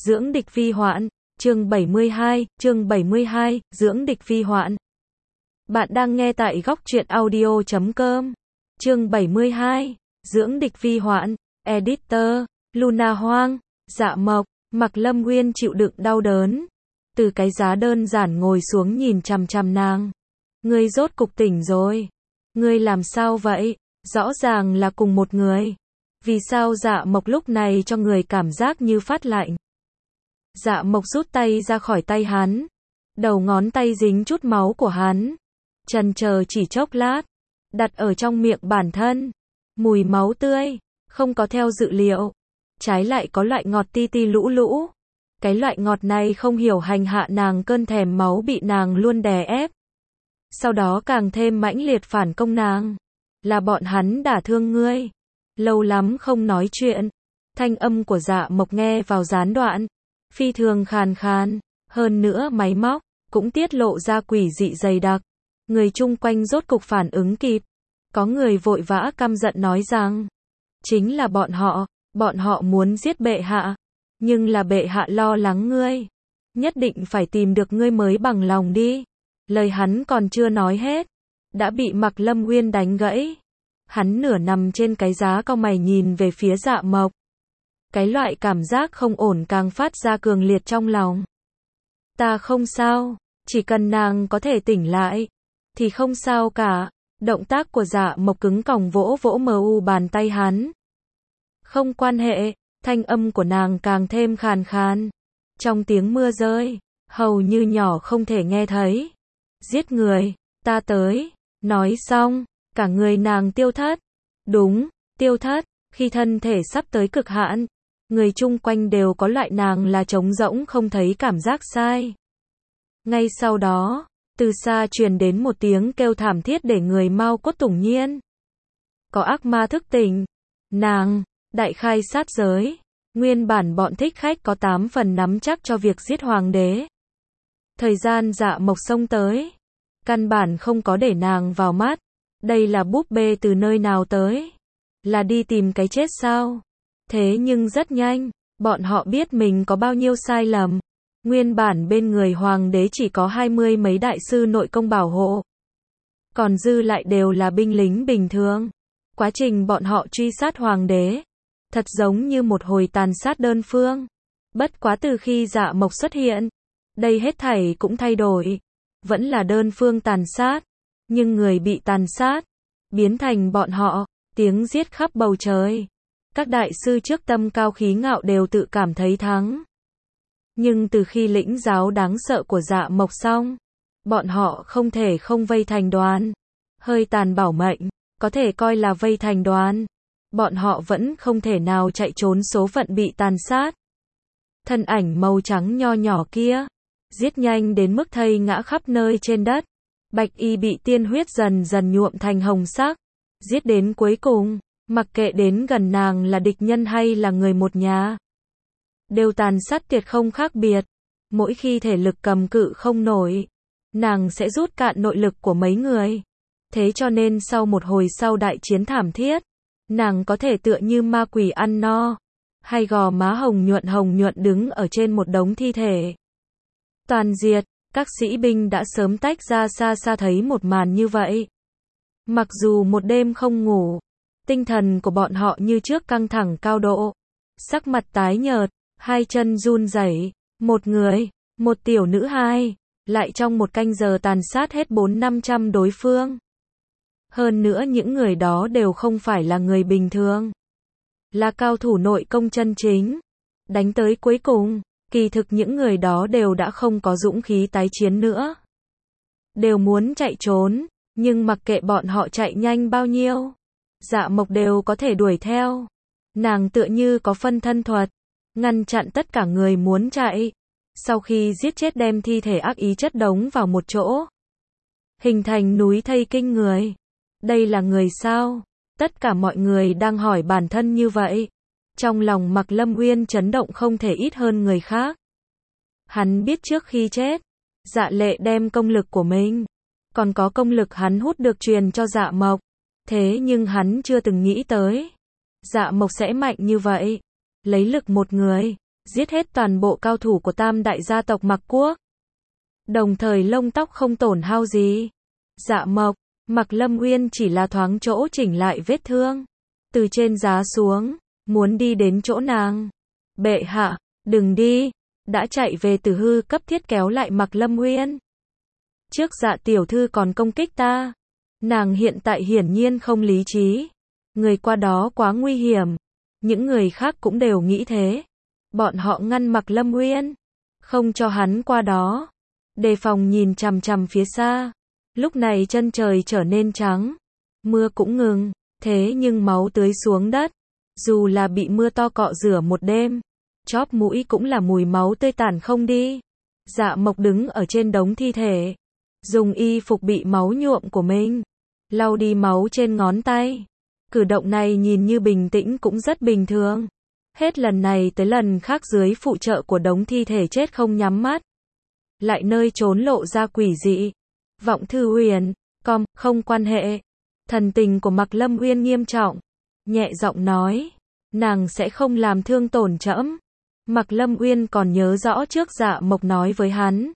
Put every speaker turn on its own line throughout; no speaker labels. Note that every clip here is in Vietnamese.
Dưỡng địch vi hoạn, chương 72, dưỡng địch vi hoạn. Bạn đang nghe tại góc truyện audio.com. Chương 72, dưỡng địch vi hoạn, editor, Luna Hoang, Dạ Mộc, Mạc Lâm Uyên chịu đựng đau đớn. Từ cái giá đơn giản ngồi xuống nhìn chằm chằm nàng. Ngươi rốt cục tỉnh rồi. Ngươi làm sao vậy? Rõ ràng là cùng một người. Vì sao Dạ Mộc lúc này cho người cảm giác như phát lạnh? Dạ Mộc rút tay ra khỏi tay hắn. Đầu ngón tay dính chút máu của hắn. Chần chờ chỉ chốc lát. Đặt ở trong miệng bản thân. Mùi máu tươi. Không có theo dự liệu. Trái lại có loại ngọt ti ti lũ lũ. Cái loại ngọt này không hiểu hành hạ nàng, cơn thèm máu bị nàng luôn đè ép. Sau đó càng thêm mãnh liệt phản công nàng. Là bọn hắn đả thương ngươi. Lâu lắm không nói chuyện. Thanh âm của Dạ Mộc nghe vào gián đoạn. Phi thường khàn khàn. Hơn nữa máy móc. Cũng tiết lộ ra quỷ dị dày đặc. Người chung quanh rốt cục phản ứng kịp. Có người vội vã căm giận nói rằng. Chính là bọn họ. Bọn họ muốn giết bệ hạ. Nhưng là bệ hạ lo lắng ngươi. Nhất định phải tìm được ngươi mới bằng lòng đi. Lời hắn còn chưa nói hết. Đã bị Mạc Lâm Uyên đánh gãy. Hắn nửa nằm trên cái giá cau mày nhìn về phía Dạ Mộc. Cái loại cảm giác không ổn càng phát ra cường liệt trong lòng. Ta không sao. Chỉ cần nàng có thể tỉnh lại. Thì không sao cả. Động tác của Dạ Mộc cứng còng vỗ vỗ mờ u bàn tay hắn. Không quan hệ. Thanh âm của nàng càng thêm khàn khàn. Trong tiếng mưa rơi. Hầu như nhỏ không thể nghe thấy. Giết người. Ta tới. Nói xong. Cả người nàng tiêu thất. Đúng. Tiêu thất. Khi thân thể sắp tới cực hạn. Người chung quanh đều có loại nàng là trống rỗng không thấy cảm giác sai. Ngay sau đó. Từ xa truyền đến một tiếng kêu thảm thiết để người mau cốt tủng nhiên. Có ác ma thức tỉnh. Nàng. Đại khai sát giới. Nguyên bản bọn thích khách có 8 phần nắm chắc cho việc giết hoàng đế. Thời gian Dạ Mộc xông tới. Căn bản không có để nàng vào mắt. Đây là búp bê từ nơi nào tới? Là đi tìm cái chết sao? Thế nhưng rất nhanh. Bọn họ biết mình có bao nhiêu sai lầm. Nguyên bản bên người hoàng đế chỉ có 20 mấy đại sư nội công bảo hộ. Còn dư lại đều là binh lính bình thường. Quá trình bọn họ truy sát hoàng đế. Thật giống như một hồi tàn sát đơn phương. Bất quá từ khi Dạ Mộc xuất hiện. Đây hết thảy cũng thay đổi. Vẫn là đơn phương tàn sát. Nhưng người bị tàn sát. Biến thành bọn họ. Tiếng giết khắp bầu trời. Các đại sư trước tâm cao khí ngạo đều tự cảm thấy thắng. Nhưng từ khi lĩnh giáo đáng sợ của Dạ Mộc xong. Bọn họ không thể không vây thành đoàn. Hơi tàn bảo mệnh. Có thể coi là vây thành đoàn. Bọn họ vẫn không thể nào chạy trốn số phận bị tàn sát. Thân ảnh màu trắng nho nhỏ kia. Giết nhanh đến mức thây ngã khắp nơi trên đất. Bạch y bị tiên huyết dần dần nhuộm thành hồng sắc. Giết đến cuối cùng. Mặc kệ đến gần nàng là địch nhân hay là người một nhà. Đều tàn sát tuyệt không khác biệt. Mỗi khi thể lực cầm cự không nổi. Nàng sẽ rút cạn nội lực của mấy người. Thế cho nên sau một hồi sau đại chiến thảm thiết. Nàng có thể tựa như ma quỷ ăn no. Hay gò má hồng nhuận đứng ở trên một đống thi thể. Toàn diệt. Các sĩ binh đã sớm tách ra xa xa thấy một màn như vậy. Mặc dù một đêm không ngủ. Tinh thần của bọn họ như trước căng thẳng cao độ. Sắc mặt tái nhợt. Hai chân run rẩy. Một người. Một tiểu nữ hai. Lại trong một canh giờ tàn sát hết 400-500 đối phương. Hơn nữa những người đó đều không phải là người bình thường. Là cao thủ nội công chân chính. Đánh tới cuối cùng. Kỳ thực những người đó đều đã không có dũng khí tái chiến nữa. Đều muốn chạy trốn. Nhưng mặc kệ bọn họ chạy nhanh bao nhiêu. Dạ Mộc đều có thể đuổi theo. Nàng tựa như có phân thân thuật. Ngăn chặn tất cả người muốn chạy. Sau khi giết chết đem thi thể ác ý chất đống vào một chỗ. Hình thành núi thây kinh người. Đây là người sao? Tất cả mọi người đang hỏi bản thân như vậy. Trong lòng Mạc Lâm Uyên chấn động không thể ít hơn người khác. Hắn biết trước khi chết. Dạ Lệ đem công lực của mình. Còn có công lực hắn hút được truyền cho Dạ Mộc. Thế nhưng hắn chưa từng nghĩ tới. Dạ Mộc sẽ mạnh như vậy. Lấy lực một người. giết hết toàn bộ cao thủ của tam đại gia tộc Mạc Quốc. Đồng thời lông tóc không tổn hao gì. Dạ Mộc, Mạc Lâm Uyên chỉ là thoáng chỗ chỉnh lại vết thương. Từ trên giá xuống, muốn đi đến chỗ nàng. Bệ hạ, đừng đi. Đã chạy về Tử Hư cấp thiết kéo lại Mạc Lâm Uyên. Trước Dạ tiểu thư còn công kích ta. Nàng hiện tại hiển nhiên không lý trí. Người qua đó quá nguy hiểm. Những người khác cũng đều nghĩ thế. Bọn họ ngăn Mạc Lâm Uyên, không cho hắn qua đó. Đề phòng nhìn chằm chằm phía xa. Lúc này chân trời trở nên trắng. Mưa cũng ngừng. Thế nhưng máu tưới xuống đất. Dù là bị mưa to cọ rửa một đêm, chóp mũi cũng là mùi máu tươi tản không đi. Dạ Mộc đứng ở trên đống thi thể, dùng y phục bị máu nhuộm của mình lau đi máu trên ngón tay. Cử động này nhìn như bình tĩnh cũng rất bình thường. Hết lần này tới lần khác dưới phụ trợ của đống thi thể chết không nhắm mắt, lại nơi trốn lộ ra quỷ dị. Vọng Thư Huyền, không quan hệ. Thần tình của Mạc Lâm Uyên nghiêm trọng, nhẹ giọng nói, nàng sẽ không làm thương tổn trẫm. Mạc Lâm Uyên còn nhớ rõ trước Dạ Mộc nói với hắn.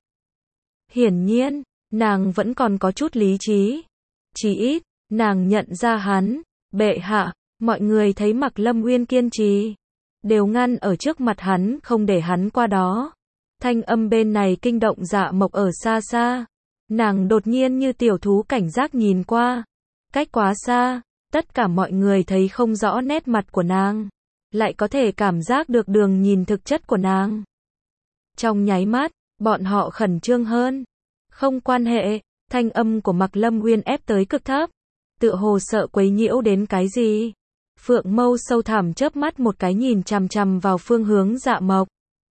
Hiển nhiên, nàng vẫn còn có chút lý trí. Chỉ ít, nàng nhận ra hắn. Bệ hạ, mọi người thấy Mạc Lâm Uyên kiên trì, đều ngăn ở trước mặt hắn không để hắn qua đó. Thanh âm bên này kinh động Dạ Mộc ở xa xa. Nàng đột nhiên như tiểu thú cảnh giác nhìn qua. Cách quá xa, tất cả mọi người thấy không rõ nét mặt của nàng, lại có thể cảm giác được đường nhìn thực chất của nàng. Trong nháy mắt, bọn họ khẩn trương hơn. Không quan hệ, thanh âm của Mạc Lâm Uyên ép tới cực thấp, tựa hồ sợ quấy nhiễu đến cái gì. Phượng mâu sâu thẳm chớp mắt một cái nhìn chằm chằm vào phương hướng Dạ Mộc.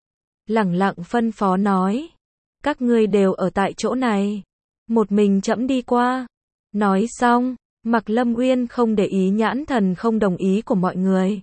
Lẳng lặng phân phó nói, các ngươi đều ở tại chỗ này, một mình trẫm đi qua. Nói xong, Mạc Lâm Uyên không để ý nhãn thần không đồng ý của mọi người.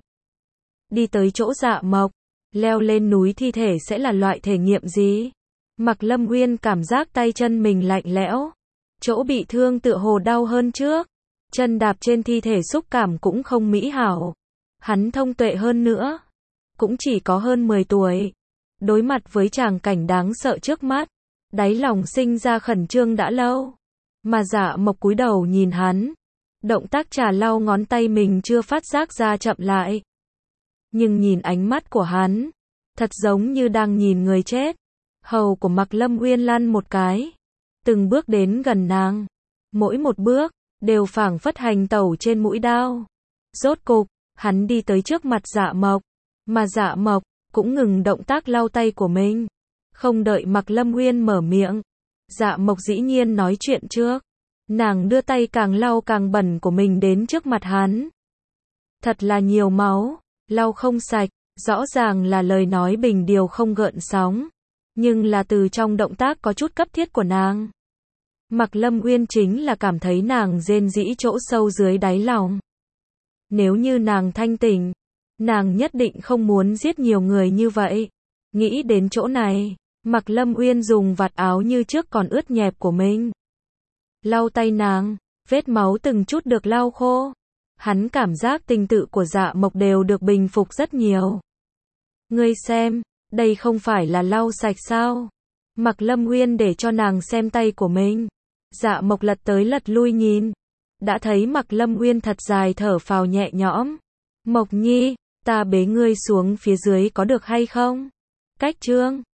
Đi tới chỗ Dạ Mộc, leo lên núi thi thể sẽ là loại thể nghiệm gì? Mạc Lâm Uyên cảm giác tay chân mình lạnh lẽo, chỗ bị thương tựa hồ đau hơn trước, chân đạp trên thi thể xúc cảm cũng không mỹ hảo. Hắn thông tuệ hơn nữa, cũng chỉ có hơn 10 tuổi. Đối mặt với tràng cảnh đáng sợ trước mắt, đáy lòng sinh ra khẩn trương đã lâu. Mà Dạ Mộc cúi đầu nhìn hắn, động tác trà lau ngón tay mình chưa phát giác ra chậm lại. Nhưng nhìn ánh mắt của hắn, thật giống như đang nhìn người chết. Hầu của Mạc Lâm Uyên lăn một cái, từng bước đến gần nàng, mỗi một bước đều phảng phất hành tẩu trên mũi đao. Rốt cục, hắn đi tới trước mặt Dạ Mộc, mà Dạ Mộc cũng ngừng động tác lau tay của mình. Không đợi Mạc Lâm Uyên mở miệng, Dạ Mộc dĩ nhiên nói chuyện trước. Nàng đưa tay càng lau càng bẩn của mình đến trước mặt hắn. Thật là nhiều máu, lau không sạch, rõ ràng là lời nói bình điều không gợn sóng, nhưng là từ trong động tác có chút cấp thiết của nàng. Mạc Lâm Uyên chính là cảm thấy nàng rên rỉ chỗ sâu dưới đáy lòng. Nếu như nàng thanh tỉnh, nàng nhất định không muốn giết nhiều người như vậy. Nghĩ đến chỗ này, Mạc Lâm Uyên dùng vạt áo như trước còn ướt nhẹp của mình lau tay nàng, vết máu từng chút được lau khô. Hắn cảm giác tình tự của Dạ Mộc đều được bình phục rất nhiều. Ngươi xem, đây không phải là lau sạch sao? Mạc Lâm Uyên để cho nàng xem tay của mình. Dạ Mộc lật tới lật lui nhìn, đã thấy Mạc Lâm Uyên thật dài thở phào nhẹ nhõm. Mộc Nhi, ta bế ngươi xuống phía dưới có được hay không? Cách trương